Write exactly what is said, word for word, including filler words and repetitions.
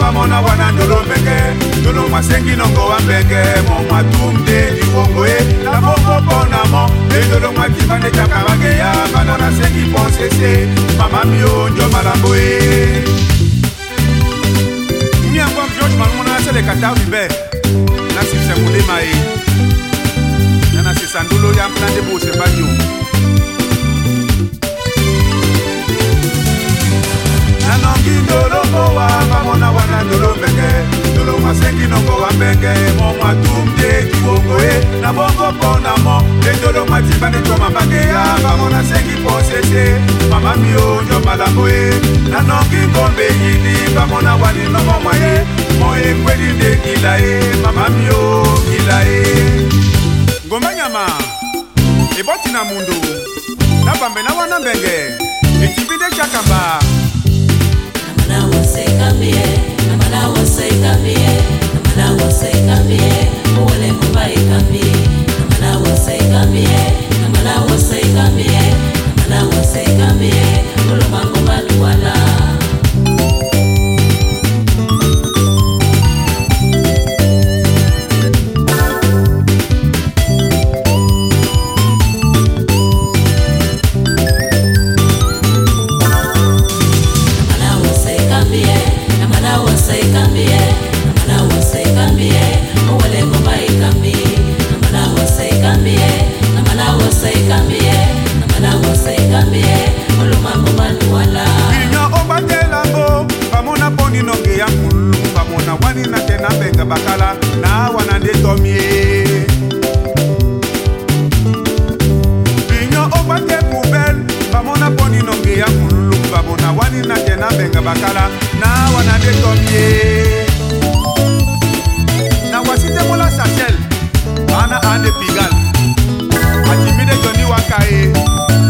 Mamona wana ndolo mbenge Ndolo masengi nongo wa mbenge Moma tumde di wongo e Na bongo ponamo Ndolo mwakimane chakabage ya Bana na sengi ponsese Mama mio njo malambo e Mniangwa mjoj malumona se le kata ulibe Nasi se mulema e Nana si sandulo ya mplande bo se banyo Nanongi ndolo mowa Mamona wana ndolo mbenge Ndolo masengi nongo wa mbenge Moma tumde kiwongo e Na bongo ponamo Ndolo matibane choma mbage ya Mamona sengi posese Mama mio njo malambo e Nanongi ngombe yini Mamona wani nomo mwae Moe kweli de gila e Mama mio gila e Ngombe nyama Eboti na mundu Nabambe na wana mbenge Echibide chakamba Namana wase kambie Namana wase kambie Namana wase kambie Uwele kubai kambie Namana wase kambie Namana wase kambie Namana wase kambie Ulomango maduwala bakala na wana de tomie Binyo obate poubelle Bamona poni nonge ya mululu Bamona wani na tena benga bakala na wana de tomie Na wasite mola sachel Ana ande pigal Atimide joni wakae